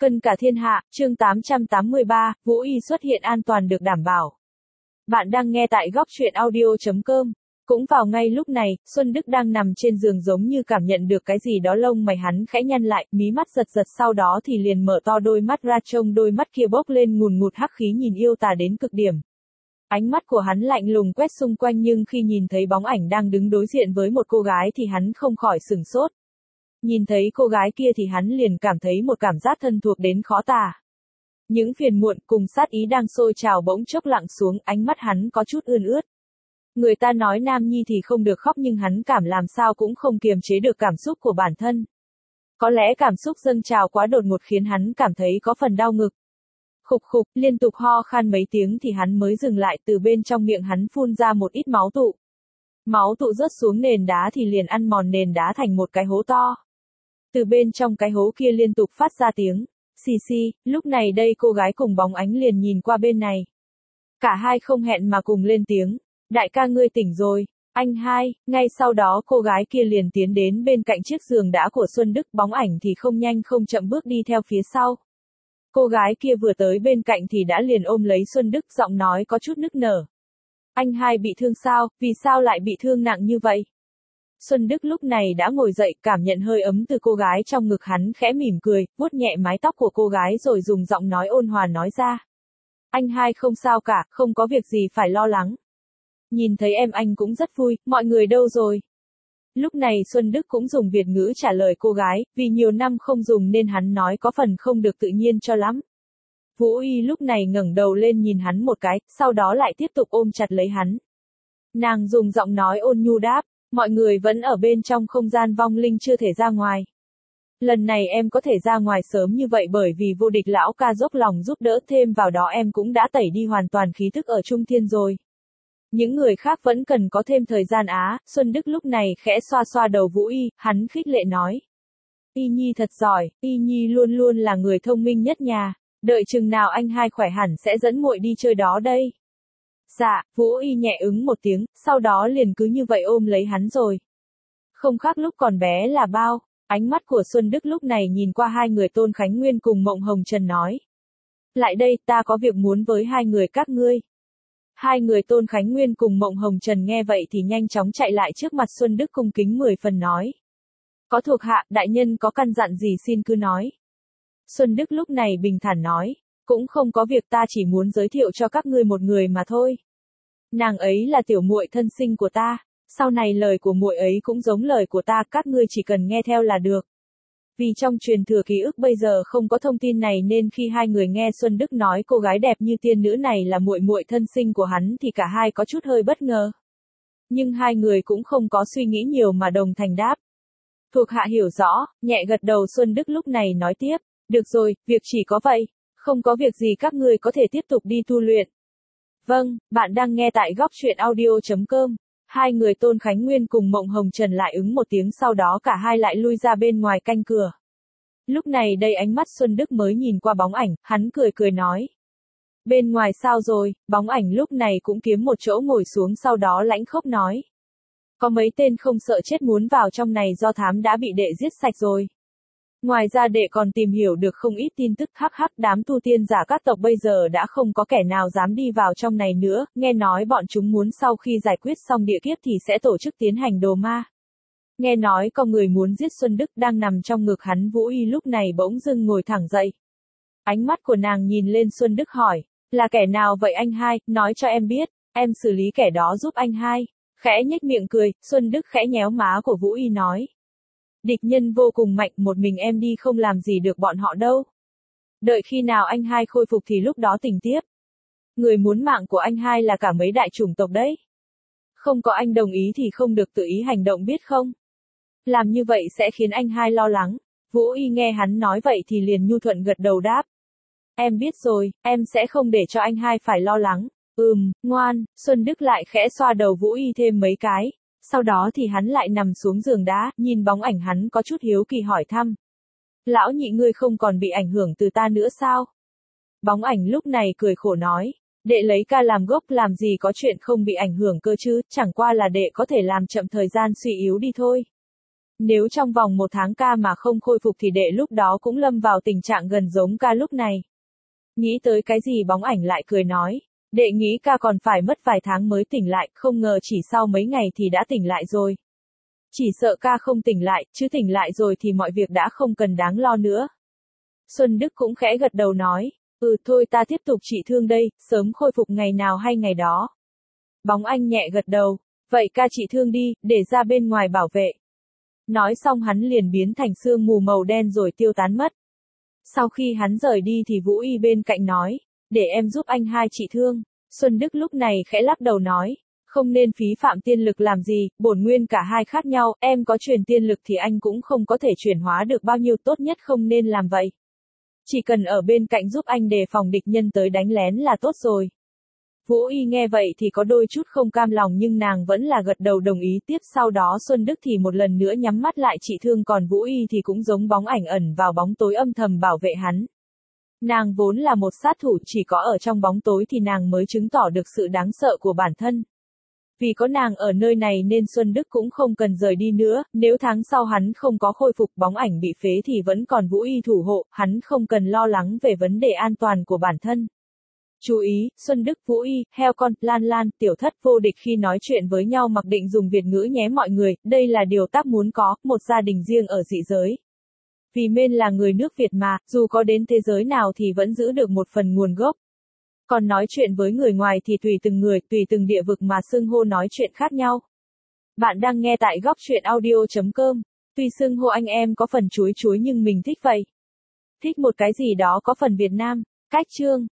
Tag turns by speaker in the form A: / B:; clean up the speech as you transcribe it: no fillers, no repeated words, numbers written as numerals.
A: Cân cả thiên hạ, chương 883, Vũ Y xuất hiện an toàn được đảm bảo. Bạn đang nghe tại góc truyện audio.com. Cũng vào ngay lúc này, Xuân Đức đang nằm trên giường giống như cảm nhận được cái gì đó, lông mày hắn khẽ nhăn lại, mí mắt giật giật, sau đó thì liền mở to đôi mắt ra, trông đôi mắt kia bốc lên ngùn ngụt hắc khí, nhìn yêu tà đến cực điểm. Ánh mắt của hắn lạnh lùng quét xung quanh, nhưng khi nhìn thấy bóng ảnh đang đứng đối diện với một cô gái thì hắn không khỏi sửng sốt. Nhìn thấy cô gái kia thì hắn liền cảm thấy một cảm giác thân thuộc đến khó tả. Những phiền muộn cùng sát ý đang sôi trào bỗng chốc lặng xuống, ánh mắt hắn có chút ươn ướt. Người ta nói nam nhi thì không được khóc, nhưng hắn cảm làm sao cũng không kiềm chế được cảm xúc của bản thân. Có lẽ cảm xúc dâng trào quá đột ngột khiến hắn cảm thấy có phần đau ngực. Khục khục, liên tục ho khan mấy tiếng thì hắn mới dừng lại, từ bên trong miệng hắn phun ra một ít máu tụ. Máu tụ rớt xuống nền đá thì liền ăn mòn nền đá thành một cái hố to. Từ bên trong cái hố kia liên tục phát ra tiếng xì xì, lúc này đây cô gái cùng bóng ánh liền nhìn qua bên này. Cả hai không hẹn mà cùng lên tiếng, đại ca ngươi tỉnh rồi, anh hai. Ngay sau đó cô gái kia liền tiến đến bên cạnh chiếc giường đá của Xuân Đức, bóng ảnh thì không nhanh không chậm bước đi theo phía sau. Cô gái kia vừa tới bên cạnh thì đã liền ôm lấy Xuân Đức, giọng nói có chút nức nở. Anh hai bị thương sao, vì sao lại bị thương nặng như vậy? Xuân Đức lúc này đã ngồi dậy, cảm nhận hơi ấm từ cô gái trong ngực, hắn khẽ mỉm cười, vuốt nhẹ mái tóc của cô gái rồi dùng giọng nói ôn hòa nói ra. Anh hai không sao cả, không có việc gì phải lo lắng. Nhìn thấy em anh cũng rất vui, mọi người đâu rồi? Lúc này Xuân Đức cũng dùng Việt ngữ trả lời cô gái, vì nhiều năm không dùng nên hắn nói có phần không được tự nhiên cho lắm. Vũ Y lúc này ngẩng đầu lên nhìn hắn một cái, sau đó lại tiếp tục ôm chặt lấy hắn. Nàng dùng giọng nói ôn nhu đáp. Mọi người vẫn ở bên trong không gian vong linh chưa thể ra ngoài. Lần này em có thể ra ngoài sớm như vậy bởi vì vô địch lão ca dốc lòng giúp đỡ, thêm vào đó em cũng đã tẩy đi hoàn toàn khí thức ở Trung Thiên rồi. Những người khác vẫn cần có thêm thời gian á. Xuân Đức lúc này khẽ xoa xoa đầu Vũ Y, hắn khích lệ nói. Y Nhi thật giỏi, Y Nhi luôn luôn là người thông minh nhất nhà. Đợi chừng nào anh hai khỏe hẳn sẽ dẫn muội đi chơi đó đây. Dạ, Vũ Y nhẹ ứng một tiếng, sau đó liền cứ như vậy ôm lấy hắn rồi. Không khác lúc còn bé là bao. Ánh mắt của Xuân Đức lúc này nhìn qua hai người Tôn Khánh Nguyên cùng Mộng Hồng Trần nói. Lại đây, ta có việc muốn với hai người các ngươi. Hai người Tôn Khánh Nguyên cùng Mộng Hồng Trần nghe vậy thì nhanh chóng chạy lại trước mặt Xuân Đức cung kính 10 phần nói. Có thuộc hạ, đại nhân có căn dặn gì xin cứ nói. Xuân Đức lúc này bình thản nói. Cũng không có việc, ta chỉ muốn giới thiệu cho các ngươi một người mà thôi. Nàng ấy là tiểu muội thân sinh của ta, sau này lời của muội ấy cũng giống lời của ta, các ngươi chỉ cần nghe theo là được. Vì trong truyền thừa ký ức bây giờ không có thông tin này nên khi hai người nghe Xuân Đức nói cô gái đẹp như tiên nữ này là muội muội thân sinh của hắn thì cả hai có chút hơi bất ngờ. Nhưng hai người cũng không có suy nghĩ nhiều mà đồng thành đáp. Thuộc hạ hiểu rõ, nhẹ gật đầu. Xuân Đức lúc này nói tiếp, được rồi, việc chỉ có vậy, không có việc gì các ngươi có thể tiếp tục đi tu luyện. Vâng, bạn đang nghe tại góc truyện audio.com. Hai người Tôn Khánh Nguyên cùng Mộng Hồng Trần lại ứng một tiếng, sau đó cả hai lại lui ra bên ngoài canh cửa. Lúc này đây ánh mắt Xuân Đức mới nhìn qua bóng ảnh, hắn cười cười nói. Bên ngoài sao rồi? Bóng ảnh lúc này cũng kiếm một chỗ ngồi xuống, sau đó lãnh khốc nói. Có mấy tên không sợ chết muốn vào trong này, do thám đã bị đệ giết sạch rồi. Ngoài ra đệ còn tìm hiểu được không ít tin tức, đám tu tiên giả các tộc bây giờ đã không có kẻ nào dám đi vào trong này nữa, nghe nói bọn chúng muốn sau khi giải quyết xong địa kiếp thì sẽ tổ chức tiến hành đồ ma. Nghe nói có người muốn giết Xuân Đức đang nằm trong ngực hắn. Vũ Y lúc này bỗng dưng ngồi thẳng dậy. Ánh mắt của nàng nhìn lên Xuân Đức hỏi, là kẻ nào vậy anh hai, nói cho em biết, em xử lý kẻ đó giúp anh hai. Khẽ nhếch miệng cười, Xuân Đức khẽ nhéo má của Vũ Y nói. Địch nhân vô cùng mạnh, một mình em đi không làm gì được bọn họ đâu. Đợi khi nào anh hai khôi phục thì lúc đó tỉnh tiếp. Người muốn mạng của anh hai là cả mấy đại chủng tộc đấy. Không có anh đồng ý thì không được tự ý hành động biết không? Làm như vậy sẽ khiến anh hai lo lắng. Vũ Y nghe hắn nói vậy thì liền nhu thuận gật đầu đáp. Em biết rồi, em sẽ không để cho anh hai phải lo lắng. Ngoan. Xuân Đức lại khẽ xoa đầu Vũ Y thêm mấy cái. Sau đó thì hắn lại nằm xuống giường đá, nhìn bóng ảnh hắn có chút hiếu kỳ hỏi thăm. Lão nhị ngươi không còn bị ảnh hưởng từ ta nữa sao? Bóng ảnh lúc này cười khổ nói. Đệ lấy ca làm gốc, làm gì có chuyện không bị ảnh hưởng cơ chứ, chẳng qua là đệ có thể làm chậm thời gian suy yếu đi thôi. Nếu trong vòng 1 tháng ca mà không khôi phục thì đệ lúc đó cũng lâm vào tình trạng gần giống ca lúc này. Nghĩ tới cái gì bóng ảnh lại cười nói. Đệ nghĩ ca còn phải mất vài tháng mới tỉnh lại, không ngờ chỉ sau mấy ngày thì đã tỉnh lại rồi. Chỉ sợ ca không tỉnh lại, chứ tỉnh lại rồi thì mọi việc đã không cần đáng lo nữa. Xuân Đức cũng khẽ gật đầu nói. Thôi ta tiếp tục trị thương đây, sớm khôi phục ngày nào hay ngày đó. Bóng anh nhẹ gật đầu. Vậy ca trị thương đi, để ra bên ngoài bảo vệ. Nói xong hắn liền biến thành sương mù màu đen rồi tiêu tán mất. Sau khi hắn rời đi thì Vũ Y bên cạnh nói, để em giúp anh hai trị thương. Xuân Đức lúc này khẽ lắc đầu nói, không nên phí phạm tiên lực làm gì, bổn nguyên cả hai khác nhau, em có truyền tiên lực thì anh cũng không có thể chuyển hóa được bao nhiêu, tốt nhất không nên làm vậy. Chỉ cần ở bên cạnh giúp anh đề phòng địch nhân tới đánh lén là tốt rồi. Vũ Y nghe vậy thì có đôi chút không cam lòng nhưng nàng vẫn là gật đầu đồng ý. Tiếp sau đó Xuân Đức thì một lần nữa nhắm mắt lại trị thương, còn Vũ Y thì cũng giống bóng ảnh ẩn vào bóng tối âm thầm bảo vệ hắn. Nàng vốn là một sát thủ, chỉ có ở trong bóng tối thì nàng mới chứng tỏ được sự đáng sợ của bản thân. Vì có nàng ở nơi này nên Xuân Đức cũng không cần rời đi nữa, nếu tháng sau hắn không có khôi phục, bóng ảnh bị phế thì vẫn còn Vũ Y thủ hộ, hắn không cần lo lắng về vấn đề an toàn của bản thân. Chú ý, Xuân Đức, Vũ Y, heo con, Lan Lan, Tiểu Thất, Vô Địch khi nói chuyện với nhau mặc định dùng Việt ngữ nhé mọi người, đây là điều tác muốn có, một gia đình riêng ở dị giới. Vì Mên là người nước Việt mà, dù có đến thế giới nào thì vẫn giữ được một phần nguồn gốc. Còn nói chuyện với người ngoài thì tùy từng người, tùy từng địa vực mà xưng hô nói chuyện khác nhau. Bạn đang nghe tại góc truyện audio.com. Tuy xưng hô anh em có phần chuối chuối nhưng mình thích vậy. Thích một cái gì đó có phần Việt Nam. Cách chương